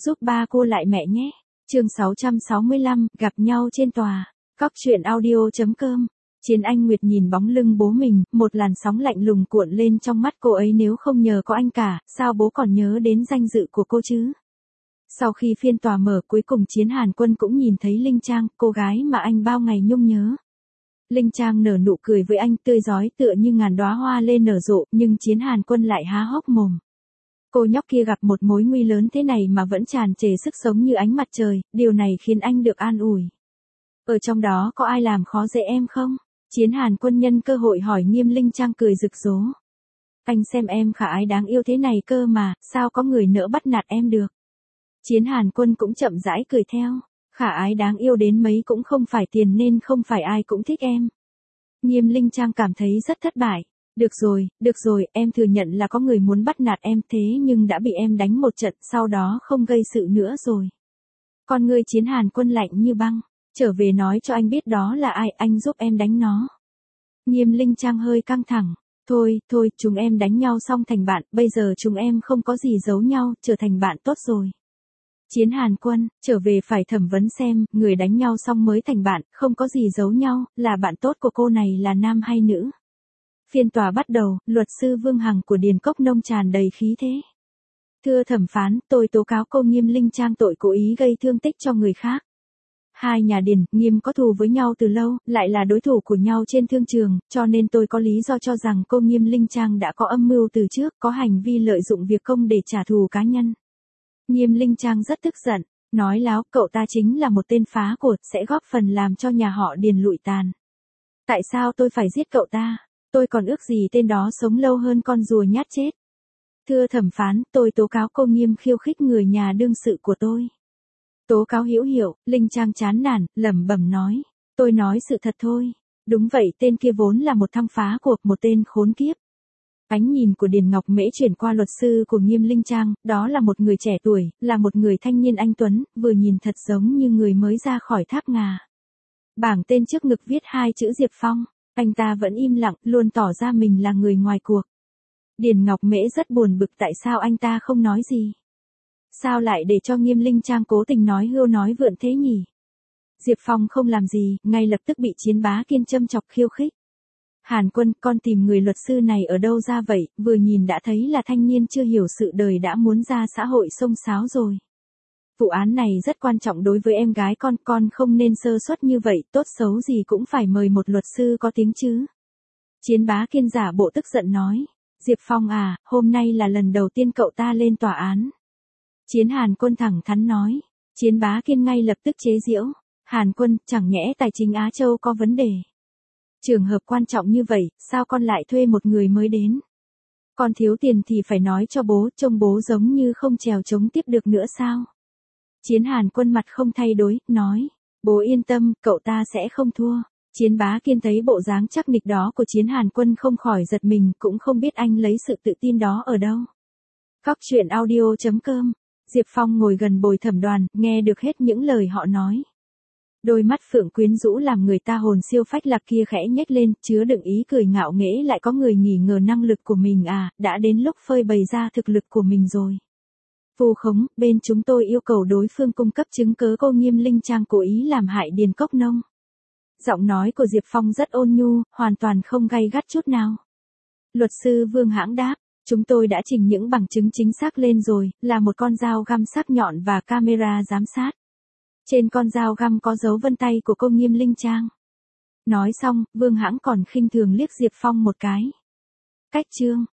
giúp ba cô lại mẹ nhé. Chương 665, gặp nhau trên tòa. Cóc truyện audio.com. Chiến Anh Nguyệt nhìn bóng lưng bố mình, một làn sóng lạnh lùng cuộn lên trong mắt cô ấy. Nếu không nhờ có anh cả, sao bố còn nhớ đến danh dự của cô chứ? Sau khi phiên tòa mở, cuối cùng Chiến Hàn Quân cũng nhìn thấy Linh Trang, cô gái mà anh bao ngày nhung nhớ. Linh Trang nở nụ cười với anh, tươi rói tựa như ngàn đóa hoa lên nở rộ, nhưng Chiến Hàn Quân lại há hốc mồm. Cô nhóc kia gặp một mối nguy lớn thế này mà vẫn tràn trề sức sống như ánh mặt trời, điều này khiến anh được an ủi. Ở trong đó có ai làm khó dễ em không? Chiến Hàn Quân nhân cơ hội hỏi nghiêm. Linh Trang cười rực rỡ. Anh xem em khả ái đáng yêu thế này cơ mà, sao có người nỡ bắt nạt em được? Chiến Hàn Quân cũng chậm rãi cười theo. Khả ái đáng yêu đến mấy cũng không phải tiền nên không phải ai cũng thích em. Nghiêm. Linh Trang cảm thấy rất thất bại. Được rồi, em thừa nhận là có người muốn bắt nạt em thế nhưng đã bị em đánh một trận, sau đó không gây sự nữa rồi. Con ngươi Chiến Hàn Quân lạnh như băng. Trở về nói cho anh biết đó là ai, anh giúp em đánh nó. Nghiêm. Linh Trang hơi căng thẳng. Thôi, chúng em đánh nhau xong thành bạn, bây giờ chúng em không có gì giấu nhau, trở thành bạn tốt rồi. Chiến Hàn Quân, trở về phải thẩm vấn xem, người đánh nhau xong mới thành bạn, không có gì giấu nhau, là bạn tốt của cô này là nam hay nữ? Phiên tòa bắt đầu, luật sư Vương Hằng của Điền Cốc Nông tràn đầy khí thế. Thưa thẩm phán, tôi tố cáo cô Nghiêm Linh Trang tội cố ý gây thương tích cho người khác. Hai nhà Điền, Nghiêm có thù với nhau từ lâu, lại là đối thủ của nhau trên thương trường, cho nên tôi có lý do cho rằng cô Nghiêm Linh Trang đã có âm mưu từ trước, có hành vi lợi dụng việc công để trả thù cá nhân. Nghiêm. Linh Trang rất tức giận, nói láo, cậu ta chính là một tên phá của, sẽ góp phần làm cho nhà họ Điền lụi tàn. Tại sao tôi phải giết cậu ta? Tôi còn ước gì tên đó sống lâu hơn con rùa nhát chết. Thưa thẩm phán, tôi tố cáo cô Nghiêm khiêu khích người nhà đương sự của tôi. Tố cáo hữu hiệu. Linh Trang chán nản, lẩm bẩm nói. Tôi nói sự thật thôi. Đúng vậy, tên kia vốn là một thằng phá cuộc, một tên khốn kiếp. Ánh nhìn của Điền Ngọc Mễ chuyển qua luật sư của Nghiêm. Linh Trang, đó là một người trẻ tuổi, là một người thanh niên anh tuấn, vừa nhìn thật giống như người mới ra khỏi tháp ngà. Bảng tên trước ngực viết hai chữ Diệp Phong, anh ta vẫn im lặng, luôn tỏ ra mình là người ngoài cuộc. Điền Ngọc Mễ rất buồn bực tại sao anh ta không nói gì. Sao lại để cho Nghiêm. Linh Trang cố tình nói hưu nói vượn thế nhỉ? Diệp Phong không làm gì, ngay lập tức bị Chiến Bá Kiên châm chọc khiêu khích. Hàn Quân, con tìm người luật sư này ở đâu ra vậy? Vừa nhìn đã thấy là thanh niên chưa hiểu sự đời đã muốn ra xã hội xông xáo rồi. Vụ án này rất quan trọng đối với em gái con không nên sơ suất như vậy, tốt xấu gì cũng phải mời một luật sư có tiếng chứ. Chiến Bá Kiên giả bộ tức giận nói. Diệp Phong à, hôm nay là lần đầu tiên cậu ta lên tòa án. Chiến Hàn Quân thẳng thắn nói. Chiến Bá Kiên ngay lập tức chế giễu. Hàn Quân, chẳng nhẽ tài chính Á Châu có vấn đề? Trường hợp quan trọng như vậy, sao con lại thuê một người mới đến? Con thiếu tiền thì phải nói cho bố, trông bố giống như không trèo chống tiếp được nữa sao? Chiến Hàn Quân mặt không thay đổi, nói. Bố yên tâm, cậu ta sẽ không thua. Chiến Bá Kiên thấy bộ dáng chắc nịch đó của Chiến Hàn Quân không khỏi giật mình, cũng không biết anh lấy sự tự tin đó ở đâu. Cóc truyện audio.com. Diệp Phong ngồi gần bồi thẩm đoàn, nghe được hết những lời họ nói. Đôi mắt phượng quyến rũ làm người ta hồn siêu phách lạc kia khẽ nhếch lên, chứa đựng ý cười ngạo nghễ. Lại có người nghi ngờ năng lực của mình à, đã đến lúc phơi bày ra thực lực của mình rồi. Vu khống, bên chúng tôi yêu cầu đối phương cung cấp chứng cứ cô Nghiêm Linh Trang cố ý làm hại Điền Cốc Nông. Giọng nói của Diệp Phong rất ôn nhu, hoàn toàn không gay gắt chút nào. Luật sư Vương Hãng đáp. Chúng tôi đã trình những bằng chứng chính xác lên rồi, là một con dao găm sắc nhọn và camera giám sát. Trên con dao găm có dấu vân tay của cô Nghiêm Linh Trang. Nói xong, Vương Hãng còn khinh thường liếc Diệp Phong một cái. Cách chương.